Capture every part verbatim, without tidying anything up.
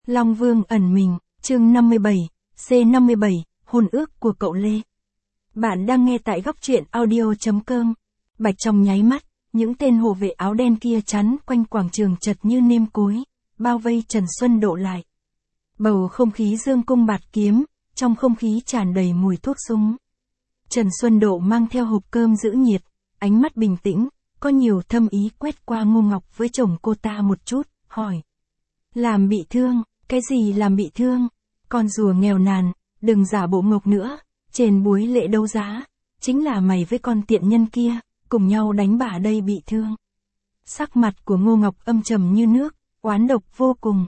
Long Vương ẩn mình, chương năm mươi bảy, C năm mươi bảy, hôn ước của cậu Lê. Bạn đang nghe tại góc truyện audio.com. Bạch trong nháy mắt, những tên hộ vệ áo đen kia chắn quanh quảng trường chật như nêm cối, bao vây Trần Xuân Độ lại. Bầu không khí dương cung bạt kiếm, trong không khí tràn đầy mùi thuốc súng. Trần Xuân Độ mang theo hộp cơm giữ nhiệt, ánh mắt bình tĩnh, có nhiều thâm ý quét qua Ngô Ngọc với chồng cô ta một chút, hỏi. Làm bị thương, cái gì làm bị thương? Con rùa nghèo nàn, đừng giả bộ ngốc nữa, trên buổi lễ đấu giá, chính là mày với con tiện nhân kia, cùng nhau đánh bà đây bị thương. Sắc mặt của Ngô Ngọc âm trầm như nước, oán độc vô cùng.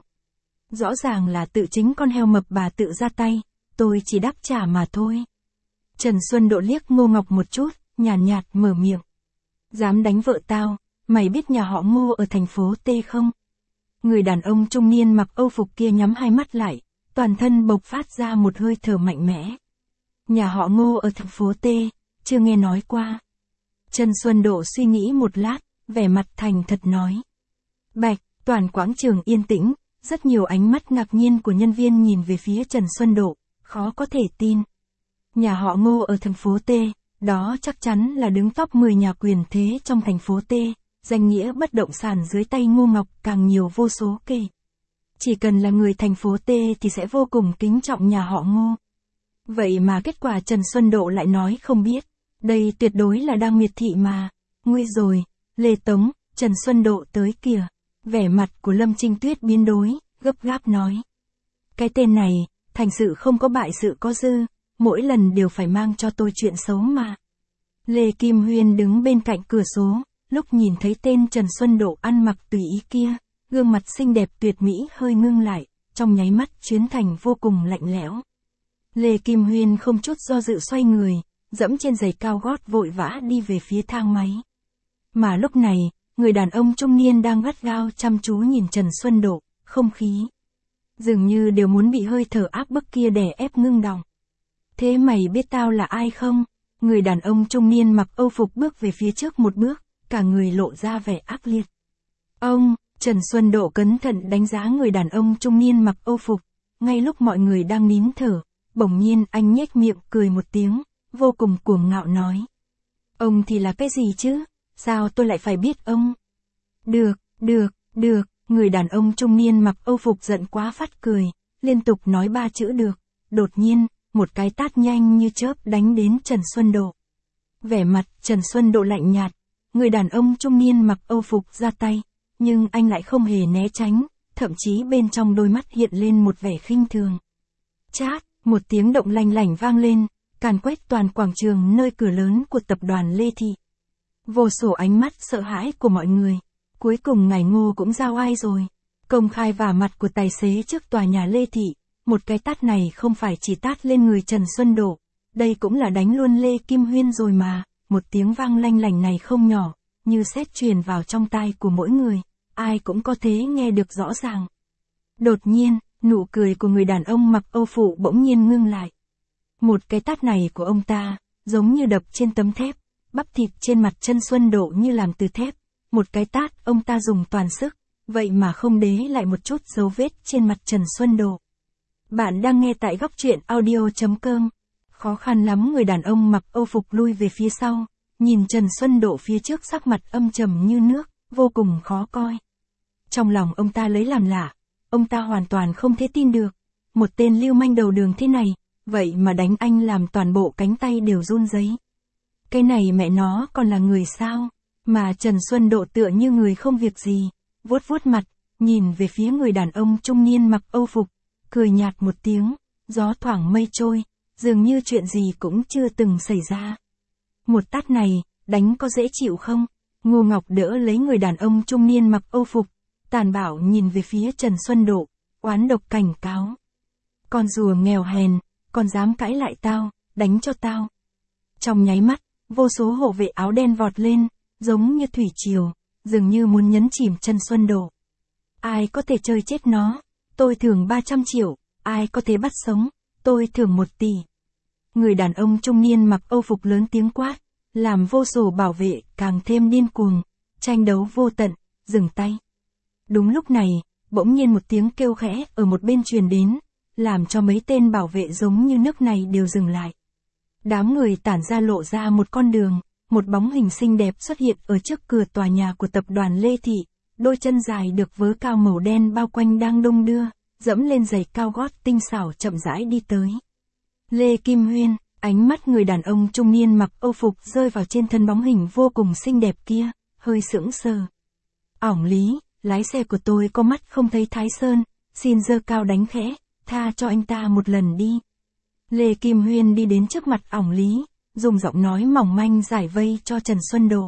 Rõ ràng là tự chính con heo mập bà tự ra tay, tôi chỉ đáp trả mà thôi. Trần Xuân Độ liếc Ngô Ngọc một chút, nhàn nhạt, nhạt mở miệng. Dám đánh vợ tao, mày biết nhà họ Ngô ở thành phố T không? Người đàn ông trung niên mặc âu phục kia nhắm hai mắt lại, toàn thân bộc phát ra một hơi thở mạnh mẽ. Nhà họ Ngô ở thành phố T, chưa nghe nói qua. Trần Xuân Độ suy nghĩ một lát, vẻ mặt thành thật nói. Bạch, toàn quảng trường yên tĩnh, rất nhiều ánh mắt ngạc nhiên của nhân viên nhìn về phía Trần Xuân Độ, khó có thể tin. Nhà họ Ngô ở thành phố T, đó chắc chắn là đứng top mười nhà quyền thế trong thành phố T. Danh nghĩa bất động sản dưới tay Ngô Ngọc càng nhiều vô số kể. Chỉ cần là người thành phố T thì sẽ vô cùng kính trọng nhà họ Ngô. Vậy mà kết quả Trần Xuân Độ lại nói không biết. Đây tuyệt đối là đang miệt thị mà. Nguy rồi, Lê Tống, Trần Xuân Độ tới kìa. Vẻ mặt của Lâm Trinh Tuyết biến đổi, gấp gáp nói. Cái tên này, thành sự không có bại sự có dư, mỗi lần đều phải mang cho tôi chuyện xấu mà. Lê Kim Huyên đứng bên cạnh cửa số. Lúc nhìn thấy tên Trần Xuân Độ ăn mặc tùy ý kia, gương mặt xinh đẹp tuyệt mỹ hơi ngưng lại, trong nháy mắt chuyến thành vô cùng lạnh lẽo. Lê Kim Huyên không chút do dự xoay người, dẫm trên giày cao gót vội vã đi về phía thang máy. Mà lúc này, người đàn ông trung niên đang gắt gao chăm chú nhìn Trần Xuân Độ, không khí. Dường như đều muốn bị hơi thở áp bức kia đè ép ngưng đọng. Thế mày biết tao là ai không? Người đàn ông trung niên mặc âu phục bước về phía trước một bước. Cả người lộ ra vẻ ác liệt. Ông, Trần Xuân Độ cẩn thận đánh giá người đàn ông trung niên mặc âu phục. Ngay lúc mọi người đang nín thở, bỗng nhiên anh nhếch miệng cười một tiếng, vô cùng cuồng ngạo nói. Ông thì là cái gì chứ? Sao tôi lại phải biết ông? Được, được, được, người đàn ông trung niên mặc âu phục giận quá phát cười, liên tục nói ba chữ được. Đột nhiên, một cái tát nhanh như chớp đánh đến Trần Xuân Độ. Vẻ mặt Trần Xuân Độ lạnh nhạt. Người đàn ông trung niên mặc âu phục ra tay, nhưng anh lại không hề né tránh, thậm chí bên trong đôi mắt hiện lên một vẻ khinh thường. Chát, một tiếng động lanh lảnh vang lên, càn quét toàn quảng trường nơi cửa lớn của tập đoàn Lê Thị. Vô số ánh mắt sợ hãi của mọi người, cuối cùng ngài Ngô cũng giao ai rồi. Công khai vả mặt của tài xế trước tòa nhà Lê Thị, một cái tát này không phải chỉ tát lên người Trần Xuân Độ, đây cũng là đánh luôn Lê Kim Huyên rồi mà. Một tiếng vang lanh lảnh này không nhỏ, như sét truyền vào trong tai của mỗi người, ai cũng có thể nghe được rõ ràng. Đột nhiên, nụ cười của người đàn ông mặc âu phục bỗng nhiên ngưng lại. Một cái tát này của ông ta, giống như đập trên tấm thép, bắp thịt trên mặt Trần Xuân Độ như làm từ thép. Một cái tát ông ta dùng toàn sức, vậy mà không để lại một chút dấu vết trên mặt Trần Xuân Độ. Bạn đang nghe tại góc truyện audio.com. Khó khăn lắm người đàn ông mặc âu phục lui về phía sau, nhìn Trần Xuân Độ phía trước sắc mặt âm trầm như nước, vô cùng khó coi. Trong lòng ông ta lấy làm lạ, ông ta hoàn toàn không thể tin được, một tên lưu manh đầu đường thế này, vậy mà đánh anh làm toàn bộ cánh tay đều run rẩy. Cái này mẹ nó còn là người sao, mà Trần Xuân Độ tựa như người không việc gì, vuốt vuốt mặt, nhìn về phía người đàn ông trung niên mặc âu phục, cười nhạt một tiếng, gió thoảng mây trôi. Dường như chuyện gì cũng chưa từng xảy ra. Một tát này, đánh có dễ chịu không? Ngô Ngọc đỡ lấy người đàn ông trung niên mặc âu phục, tàn bạo nhìn về phía Trần Xuân Độ, oán độc cảnh cáo. Con rùa nghèo hèn, còn dám cãi lại tao, đánh cho tao. Trong nháy mắt, vô số hộ vệ áo đen vọt lên, giống như thủy triều, dường như muốn nhấn chìm Trần Xuân Độ. Ai có thể chơi chết nó? Tôi thưởng ba trăm triệu, ai có thể bắt sống? Tôi thưởng một tỷ. Người đàn ông trung niên mặc âu phục lớn tiếng quát, làm vô số bảo vệ càng thêm điên cuồng, tranh đấu vô tận, dừng tay. Đúng lúc này, bỗng nhiên một tiếng kêu khẽ ở một bên truyền đến, làm cho mấy tên bảo vệ giống như nước này đều dừng lại. Đám người tản ra lộ ra một con đường, một bóng hình xinh đẹp xuất hiện ở trước cửa tòa nhà của tập đoàn Lê Thị, đôi chân dài được vớ cao màu đen bao quanh đang đung đưa, dẫm lên giày cao gót tinh xảo chậm rãi đi tới. Lê Kim Huyên, ánh mắt người đàn ông trung niên mặc âu phục rơi vào trên thân bóng hình vô cùng xinh đẹp kia, hơi sững sờ. Ỏng Lý, lái xe của tôi có mắt không thấy Thái Sơn, xin giơ cao đánh khẽ, tha cho anh ta một lần đi. Lê Kim Huyên đi đến trước mặt ỏng Lý, dùng giọng nói mỏng manh giải vây cho Trần Xuân Độ.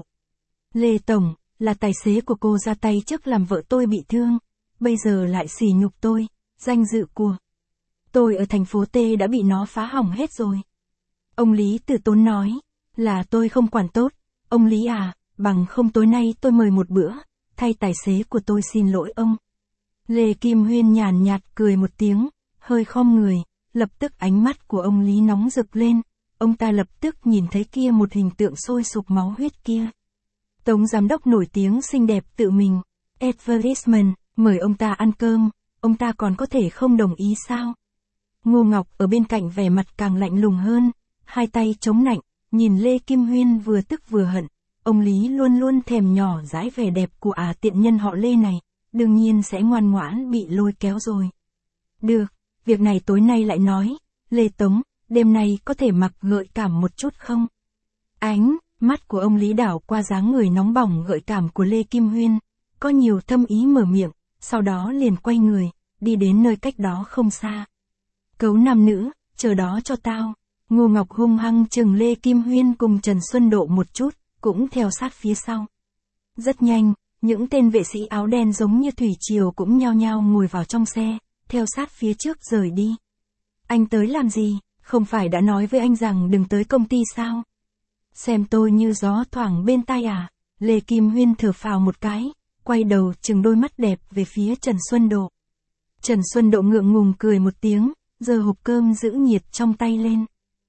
Lê Tổng, là tài xế của cô ra tay trước làm vợ tôi bị thương, bây giờ lại sỉ nhục tôi, danh dự của tôi ở thành phố T đã bị nó phá hỏng hết rồi. Ông Lý từ tốn nói, là tôi không quản tốt, ông Lý à, bằng không tối nay tôi mời một bữa, thay tài xế của tôi xin lỗi ông. Lê Kim Huyên nhàn nhạt cười một tiếng, hơi khom người, lập tức ánh mắt của ông Lý nóng rực lên, ông ta lập tức nhìn thấy kia một hình tượng sôi sục máu huyết kia. Tống giám đốc nổi tiếng xinh đẹp tự mình, advertisement, mời ông ta ăn cơm, ông ta còn có thể không đồng ý sao? Ngô Ngọc ở bên cạnh vẻ mặt càng lạnh lùng hơn, hai tay chống nạnh, nhìn Lê Kim Huyên vừa tức vừa hận, ông Lý luôn luôn thèm nhỏ dãi vẻ đẹp của ả tiện nhân họ Lê này, đương nhiên sẽ ngoan ngoãn bị lôi kéo rồi. Được, việc này tối nay lại nói, Lê Tống, đêm nay có thể mặc gợi cảm một chút không? Ánh mắt của ông Lý đảo qua dáng người nóng bỏng gợi cảm của Lê Kim Huyên, có nhiều thâm ý mở miệng, sau đó liền quay người, đi đến nơi cách đó không xa. Cấu nam nữ, chờ đó cho tao. Ngô Ngọc hung hăng chừng Lê Kim Huyên cùng Trần Xuân Độ một chút, cũng theo sát phía sau. Rất nhanh, những tên vệ sĩ áo đen giống như thủy triều cũng nhao nhao ngồi vào trong xe, theo sát phía trước rời đi. Anh tới làm gì, không phải đã nói với anh rằng đừng tới công ty sao? Xem tôi như gió thoảng bên tai à? Lê Kim Huyên thở phào một cái, quay đầu chừng đôi mắt đẹp về phía Trần Xuân Độ. Trần Xuân Độ ngượng ngùng cười một tiếng, giơ hộp cơm giữ nhiệt trong tay lên.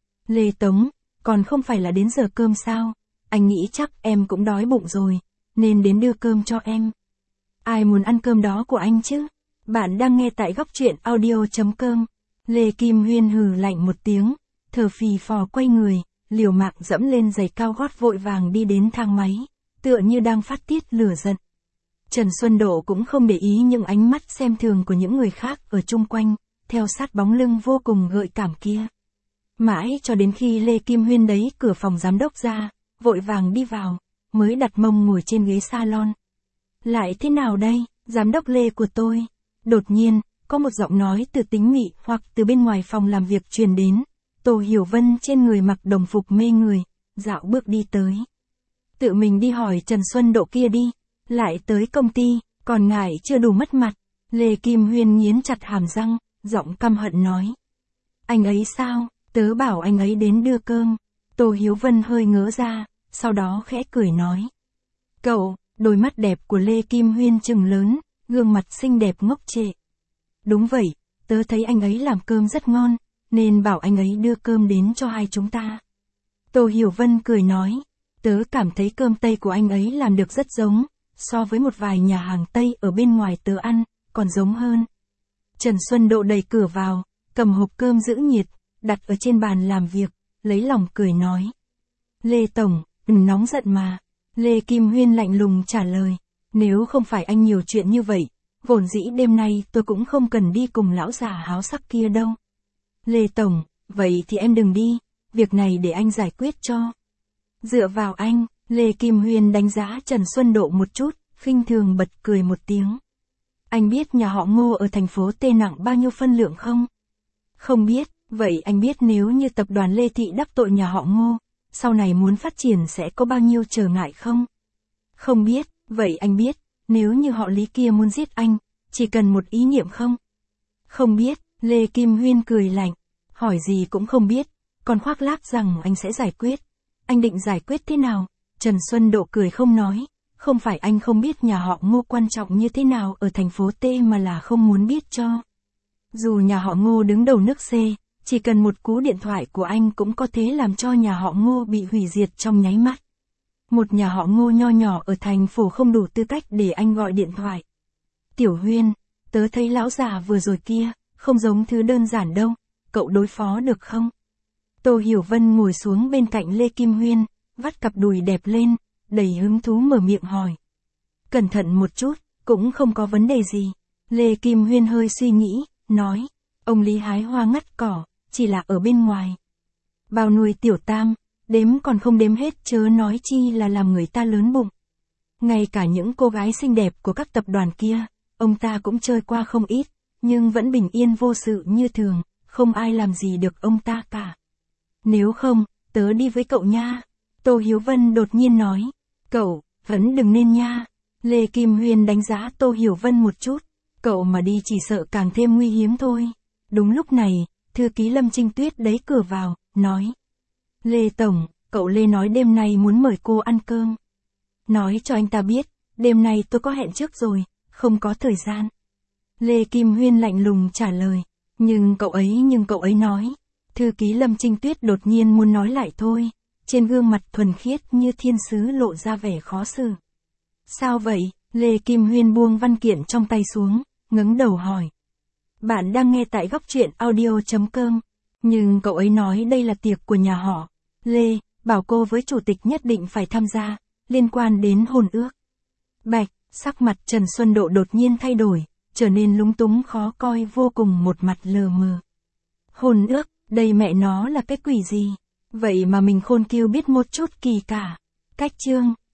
Lê Tống, còn không phải là đến giờ cơm sao? Anh nghĩ chắc em cũng đói bụng rồi, nên đến đưa cơm cho em. Ai muốn ăn cơm đó của anh chứ? Bạn đang nghe tại góc truyện audio chấm com. Lê Kim Huyên hừ lạnh một tiếng, thở phì phò quay người, liều mạng dẫm lên giày cao gót vội vàng đi đến thang máy, tựa như đang phát tiết lửa giận. Trần Xuân Độ cũng không để ý những ánh mắt xem thường của những người khác ở chung quanh, theo sát bóng lưng vô cùng gợi cảm kia. Mãi cho đến khi Lê Kim Huyên đẩy cửa phòng giám đốc ra, vội vàng đi vào, mới đặt mông ngồi trên ghế salon. Lại thế nào đây, giám đốc Lê của tôi? Đột nhiên, có một giọng nói từ tính mị hoặc từ bên ngoài phòng làm việc truyền đến. Tô Hiểu Vân trên người mặc đồng phục mê người, dạo bước đi tới. Tự mình đi hỏi Trần Xuân Độ kia đi, lại tới công ty, còn ngại chưa đủ mất mặt. Lê Kim Huyên nghiến chặt hàm răng, giọng căm hận nói. Anh ấy sao, tớ bảo anh ấy đến đưa cơm. Tô Hiếu Vân hơi ngớ ra, sau đó khẽ cười nói. Cậu, đôi mắt đẹp của Lê Kim Huyên trừng lớn, gương mặt xinh đẹp ngốc trệ. Đúng vậy, tớ thấy anh ấy làm cơm rất ngon, nên bảo anh ấy đưa cơm đến cho hai chúng ta. Tô Hiểu Vân cười nói, tớ cảm thấy cơm Tây của anh ấy làm được rất giống, so với một vài nhà hàng Tây ở bên ngoài tớ ăn, còn giống hơn. Trần Xuân Độ đẩy cửa vào, cầm hộp cơm giữ nhiệt, đặt ở trên bàn làm việc, lấy lòng cười nói. Lê Tổng, đừng nóng giận mà. Lê Kim Huyên lạnh lùng trả lời, nếu không phải anh nhiều chuyện như vậy, vốn dĩ đêm nay tôi cũng không cần đi cùng lão già háo sắc kia đâu. Lê Tổng, vậy thì em đừng đi, việc này để anh giải quyết cho. Dựa vào anh, Lê Kim Huyên đánh giá Trần Xuân Độ một chút, khinh thường bật cười một tiếng. Anh biết nhà họ Ngô ở thành phố T nặng bao nhiêu phân lượng không? Không biết, vậy anh biết nếu như tập đoàn Lê Thị đắc tội nhà họ Ngô, sau này muốn phát triển sẽ có bao nhiêu trở ngại không? Không biết, vậy anh biết, nếu như họ Lý kia muốn giết anh, chỉ cần một ý niệm không? Không biết, Lê Kim Huyên cười lạnh, hỏi gì cũng không biết, còn khoác lác rằng anh sẽ giải quyết. Anh định giải quyết thế nào? Trần Xuân Độ cười không nói, không phải anh không biết nhà họ Ngô quan trọng như thế nào ở thành phố T mà là không muốn biết cho. Dù nhà họ Ngô đứng đầu nước C, chỉ cần một cú điện thoại của anh cũng có thể làm cho nhà họ Ngô bị hủy diệt trong nháy mắt. Một nhà họ Ngô nho nhỏ ở thành phố không đủ tư cách để anh gọi điện thoại. Tiểu Huyên, tớ thấy lão già vừa rồi kia, không giống thứ đơn giản đâu, cậu đối phó được không? Tô Hiểu Vân ngồi xuống bên cạnh Lê Kim Huyên, vắt cặp đùi đẹp lên, đầy hứng thú mở miệng hỏi. Cẩn thận một chút, cũng không có vấn đề gì. Lê Kim Huyên hơi suy nghĩ, nói, ông Lý hái hoa ngắt cỏ, chỉ là ở bên ngoài. Bao nuôi tiểu tam, đếm còn không đếm hết chớ nói chi là làm người ta lớn bụng. Ngay cả những cô gái xinh đẹp của các tập đoàn kia, ông ta cũng chơi qua không ít, nhưng vẫn bình yên vô sự như thường, không ai làm gì được ông ta cả. Nếu không, tớ đi với cậu nha. Tô Hiếu Vân đột nhiên nói, cậu, vẫn đừng nên nha. Lê Kim Huyên đánh giá Tô Hiểu Vân một chút, cậu mà đi chỉ sợ càng thêm nguy hiểm thôi. Đúng lúc này, thư ký Lâm Trinh Tuyết đẩy cửa vào, nói. Lê Tổng, cậu Lê nói đêm nay muốn mời cô ăn cơm. Nói cho anh ta biết, đêm nay tôi có hẹn trước rồi, không có thời gian. Lê Kim Huyên lạnh lùng trả lời, nhưng cậu ấy nhưng cậu ấy nói. Thư ký Lâm Trinh Tuyết đột nhiên muốn nói lại thôi, trên gương mặt thuần khiết như thiên sứ lộ ra vẻ khó xử. Sao vậy? Lê Kim Huyên buông văn kiện trong tay xuống, ngẩng đầu hỏi. Bạn đang nghe tại góc truyện audio chấm com, nhưng cậu ấy nói đây là tiệc của nhà họ. Lê, bảo cô với chủ tịch nhất định phải tham gia, liên quan đến hôn ước. Bạch, sắc mặt Trần Xuân Độ đột nhiên thay đổi, trở nên lúng túng khó coi vô cùng, một mặt lờ mờ. Hôn ước, đây mẹ nó là cái quỷ gì? Vậy mà mình khôn kiêu biết một chút kỳ cả. Cách chương.